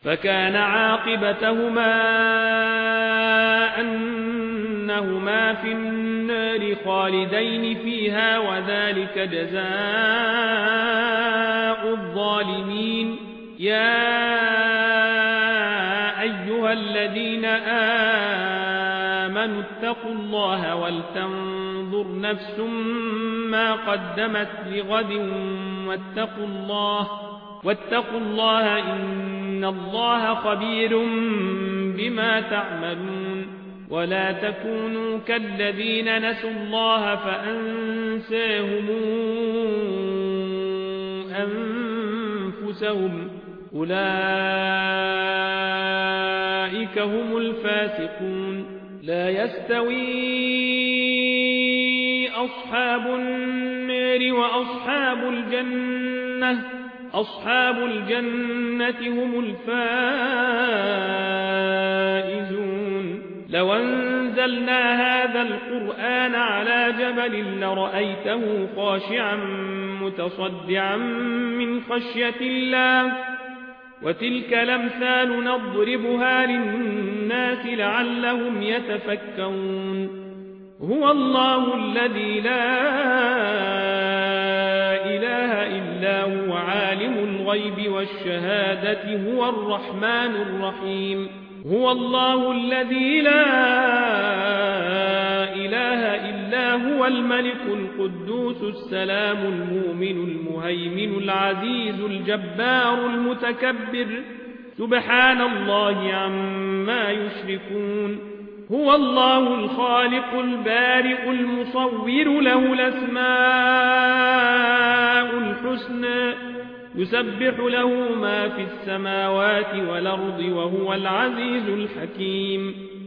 فكان عاقبتهما أنهما في النار خالدين فيها وذلك جزاء الظالمين. يا أيها الذين آمنوا اتقوا الله ولتنظر نفس ما قدمت لغد واتقوا الله إن الله خبير بما تعملون. ولا تكونوا كالذين نسوا الله فأنساهم أنفسهم أولئك هم الفاسقون. لا يستوي أصحاب النار وأصحاب الجنة أصحاب الجنة هم الفائزون. لو أنزلنا هذا القرآن على جبل لرأيته خاشعا متصدعا من خشية الله وتلك الأمثال نضربها للناس لعلهم يتفكرون. هو الله الذي لا إله إلا هو عالم الغيب والشهادة هو الرحمن الرحيم. هو الله الذي لا إله إلا هو الملك القدوس السلام المؤمن المهيمن العزيز الجبار المتكبر سبحان الله عما يشركون. هو الله الخالق البارئ المصور له الأسماء الحسنى يسبح له ما في السماوات والأرض وهو العزيز الحكيم.